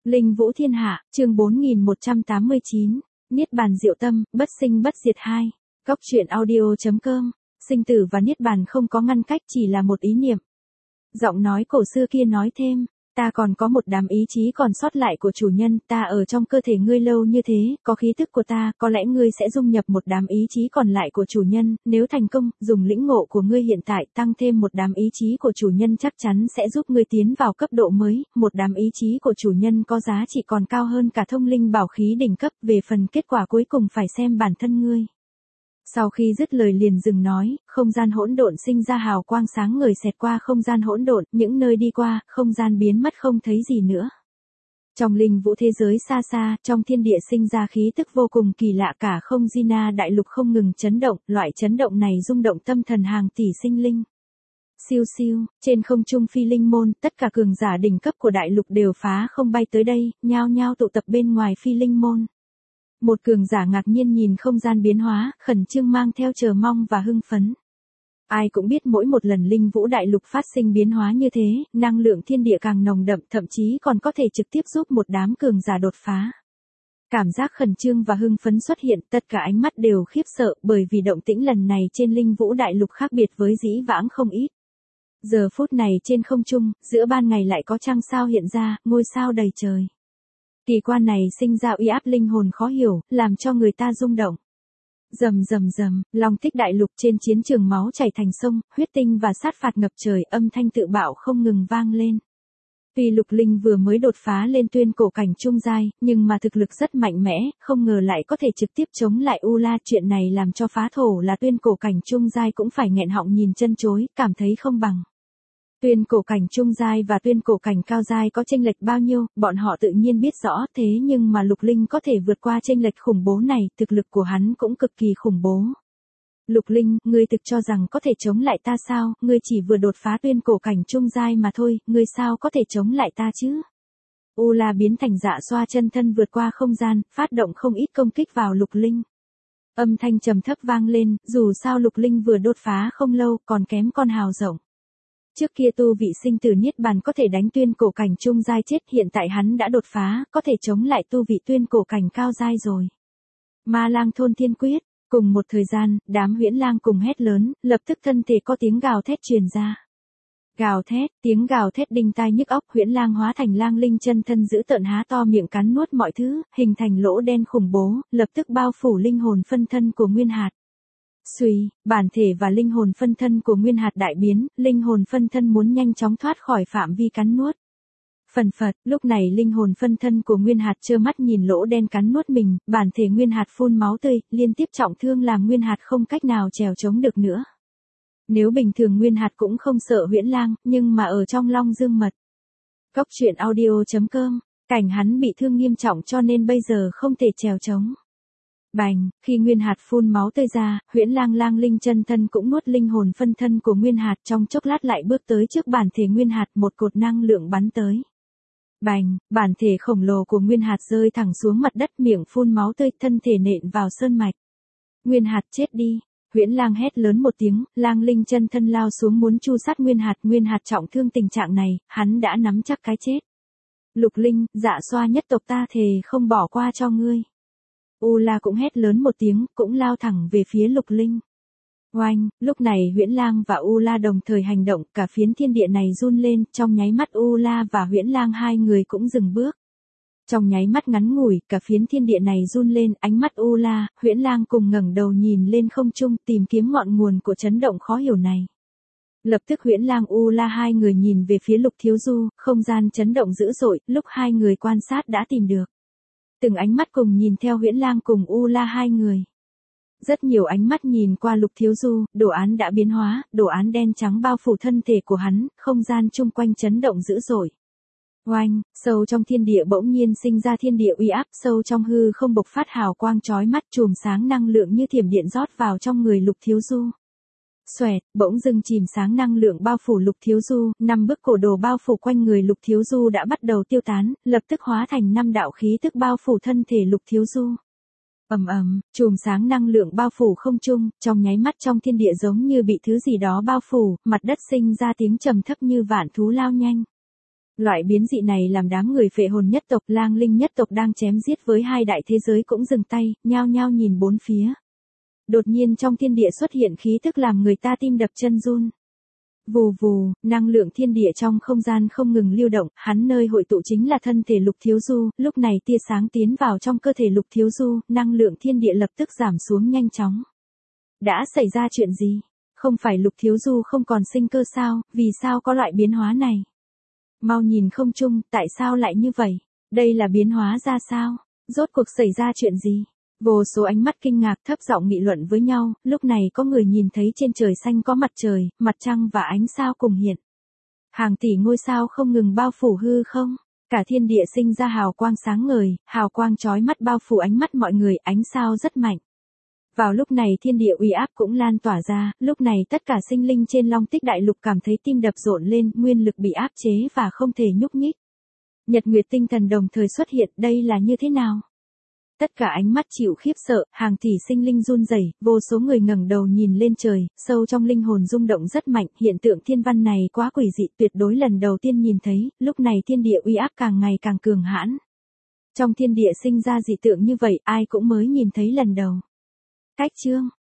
Linh Vũ Thiên Hạ, chương 4189, Niết Bàn Diệu Tâm, Bất Sinh Bất Diệt 2. Cốc truyện audio.com. Sinh tử và Niết Bàn không có ngăn cách, chỉ là một ý niệm. Giọng nói cổ xưa kia nói thêm, ta còn có một đám ý chí còn sót lại của chủ nhân, ta ở trong cơ thể ngươi lâu như thế, có khí tức của ta, có lẽ ngươi sẽ dung nhập một đám ý chí còn lại của chủ nhân, nếu thành công, dùng lĩnh ngộ của ngươi hiện tại tăng thêm một đám ý chí của chủ nhân chắc chắn sẽ giúp ngươi tiến vào cấp độ mới, một đám ý chí của chủ nhân có giá trị còn cao hơn cả thông linh bảo khí đỉnh cấp, về phần kết quả cuối cùng phải xem bản thân ngươi. Sau khi dứt lời liền dừng nói, không gian hỗn độn sinh ra hào quang sáng ngời xẹt qua không gian hỗn độn, những nơi đi qua, không gian biến mất không thấy gì nữa. Trong linh vũ thế giới xa xa, trong thiên địa sinh ra khí tức vô cùng kỳ lạ, cả không Gina đại lục không ngừng chấn động, loại chấn động này rung động tâm thần hàng tỷ sinh linh. Siêu siêu, trên không trung phi linh môn, tất cả cường giả đỉnh cấp của đại lục đều phá không bay tới đây, nhao nhao tụ tập bên ngoài phi linh môn. Một cường giả ngạc nhiên nhìn không gian biến hóa, khẩn trương mang theo chờ mong và hưng phấn. Ai cũng biết mỗi một lần linh vũ đại lục phát sinh biến hóa như thế, năng lượng thiên địa càng nồng đậm, thậm chí còn có thể trực tiếp giúp một đám cường giả đột phá. Cảm giác khẩn trương và hưng phấn xuất hiện, tất cả ánh mắt đều khiếp sợ, bởi vì động tĩnh lần này trên linh vũ đại lục khác biệt với dĩ vãng không ít. Giờ phút này trên không trung, giữa ban ngày lại có trăng sao hiện ra, ngôi sao đầy trời. Kỳ quan này sinh ra uy áp linh hồn khó hiểu, làm cho người ta rung động. Rầm rầm rầm, long tích đại lục trên chiến trường máu chảy thành sông, huyết tinh và sát phạt ngập trời, âm thanh tự bạo không ngừng vang lên. Tuy Lục Linh vừa mới đột phá lên tuyên cổ cảnh trung giai, nhưng mà thực lực rất mạnh mẽ, không ngờ lại có thể trực tiếp chống lại U La, chuyện này làm cho phá thổ là tuyên cổ cảnh trung giai cũng phải nghẹn họng nhìn chân chối, cảm thấy không bằng. Tuyên cổ cảnh trung giai và tuyên cổ cảnh cao giai có chênh lệch bao nhiêu, bọn họ tự nhiên biết rõ, thế nhưng mà Lục Linh có thể vượt qua chênh lệch khủng bố này, thực lực của hắn cũng cực kỳ khủng bố. Lục Linh, ngươi thực cho rằng có thể chống lại ta sao, ngươi chỉ vừa đột phá tuyên cổ cảnh trung giai mà thôi, ngươi sao có thể chống lại ta chứ? U La biến thành Dạ Xoa chân thân vượt qua không gian, phát động không ít công kích vào Lục Linh. Âm thanh trầm thấp vang lên, dù sao Lục Linh vừa đột phá không lâu, còn kém con hào rộng. Trước kia tu vị sinh tử niết bàn có thể đánh tuyên cổ cảnh trung giai chết, hiện tại hắn đã đột phá, có thể chống lại tu vị tuyên cổ cảnh cao giai rồi. Ma Lang thôn thiên quyết, cùng một thời gian, đám huyễn lang cùng hét lớn, lập tức thân thể có tiếng gào thét truyền ra. Gào thét, tiếng gào thét đinh tai nhức óc, huyễn lang hóa thành lang linh chân thân dữ tợn há to miệng cắn nuốt mọi thứ, hình thành lỗ đen khủng bố, lập tức bao phủ linh hồn phân thân của Nguyên Hạt. Suy, bản thể và linh hồn phân thân của Nguyên Hạt đại biến, linh hồn phân thân muốn nhanh chóng thoát khỏi phạm vi cắn nuốt. Phần phật, lúc này linh hồn phân thân của Nguyên Hạt trơ mắt nhìn lỗ đen cắn nuốt mình, bản thể Nguyên Hạt phun máu tươi, liên tiếp trọng thương làm Nguyên Hạt không cách nào trèo chống được nữa. Nếu bình thường Nguyên Hạt cũng không sợ huyễn lang, nhưng mà ở trong Long Dương Mật. Cốc truyện audio.com, cảnh hắn bị thương nghiêm trọng cho nên bây giờ không thể trèo chống. Bành, khi Nguyên Hạt phun máu tươi ra, huyễn lang lang linh chân thân cũng nuốt linh hồn phân thân của Nguyên Hạt, trong chốc lát lại bước tới trước bản thể Nguyên Hạt, một cột năng lượng bắn tới. Bành, bản thể khổng lồ của Nguyên Hạt rơi thẳng xuống mặt đất, miệng phun máu tươi, thân thể nện vào sơn mạch. Nguyên Hạt chết đi. Huyễn lang hét lớn một tiếng, lang linh chân thân lao xuống muốn chu sát Nguyên Hạt trọng thương, tình trạng này, hắn đã nắm chắc cái chết. Lục Linh, Dạ Xoa nhất tộc ta thề không bỏ qua cho ngươi. U La cũng hét lớn một tiếng, cũng lao thẳng về phía Lục Linh. Oanh, lúc này Huyễn Lang và U La đồng thời hành động, cả phiến thiên địa này run lên, trong nháy mắt U La và Huyễn Lang hai người cũng dừng bước. Trong nháy mắt ngắn ngủi, cả phiến thiên địa này run lên, ánh mắt U La, Huyễn Lang cùng ngẩng đầu nhìn lên không trung, tìm kiếm ngọn nguồn của chấn động khó hiểu này. Lập tức Huyễn Lang U La hai người nhìn về phía Lục Thiếu Du, không gian chấn động dữ dội, lúc hai người quan sát đã tìm được. Từng ánh mắt cùng nhìn theo Huyễn Lang cùng U La hai người. Rất nhiều ánh mắt nhìn qua Lục Thiếu Du, đồ án đã biến hóa, đồ án đen trắng bao phủ thân thể của hắn, không gian chung quanh chấn động dữ dội. Oanh, sâu trong thiên địa bỗng nhiên sinh ra thiên địa uy áp, sâu trong hư không bộc phát hào quang chói mắt, chùm sáng năng lượng như thiểm điện rót vào trong người Lục Thiếu Du. Xoẹt, bỗng dưng chìm sáng năng lượng bao phủ Lục Thiếu Du, 5 bức cổ đồ bao phủ quanh người Lục Thiếu Du đã bắt đầu tiêu tán, lập tức hóa thành 5 đạo khí tức bao phủ thân thể Lục Thiếu Du. Ầm ầm, chùm sáng năng lượng bao phủ không trung, trong nháy mắt trong thiên địa giống như bị thứ gì đó bao phủ, mặt đất sinh ra tiếng trầm thấp như vạn thú lao nhanh. Loại biến dị này làm đám người phệ hồn nhất tộc, lang linh nhất tộc đang chém giết với hai đại thế giới cũng dừng tay, nhao nhao nhìn bốn phía. Đột nhiên trong thiên địa xuất hiện khí tức làm người ta tim đập chân run. Vù vù, năng lượng thiên địa trong không gian không ngừng lưu động, hắn nơi hội tụ chính là thân thể Lục Thiếu Du, lúc này tia sáng tiến vào trong cơ thể Lục Thiếu Du, năng lượng thiên địa lập tức giảm xuống nhanh chóng. Đã xảy ra chuyện gì? Không phải Lục Thiếu Du không còn sinh cơ sao, vì sao có loại biến hóa này? Mau nhìn không chung, tại sao lại như vậy? Đây là biến hóa ra sao? Rốt cuộc xảy ra chuyện gì? Vô số ánh mắt kinh ngạc thấp giọng nghị luận với nhau, lúc này có người nhìn thấy trên trời xanh có mặt trời, mặt trăng và ánh sao cùng hiện. Hàng tỷ ngôi sao không ngừng bao phủ hư không? Cả thiên địa sinh ra hào quang sáng ngời, hào quang chói mắt bao phủ ánh mắt mọi người, ánh sao rất mạnh. Vào lúc này thiên địa uy áp cũng lan tỏa ra, lúc này tất cả sinh linh trên Long Tích Đại Lục cảm thấy tim đập rộn lên, nguyên lực bị áp chế và không thể nhúc nhích. Nhật Nguyệt tinh thần đồng thời xuất hiện, đây là như thế nào? Tất cả ánh mắt chịu khiếp sợ, hàng tỷ sinh linh run rẩy, vô số người ngẩng đầu nhìn lên trời, sâu trong linh hồn rung động rất mạnh, hiện tượng thiên văn này quá quỷ dị, tuyệt đối lần đầu tiên nhìn thấy, lúc này thiên địa uy áp càng ngày càng cường hãn. Trong thiên địa sinh ra dị tượng như vậy, ai cũng mới nhìn thấy lần đầu. Cách chương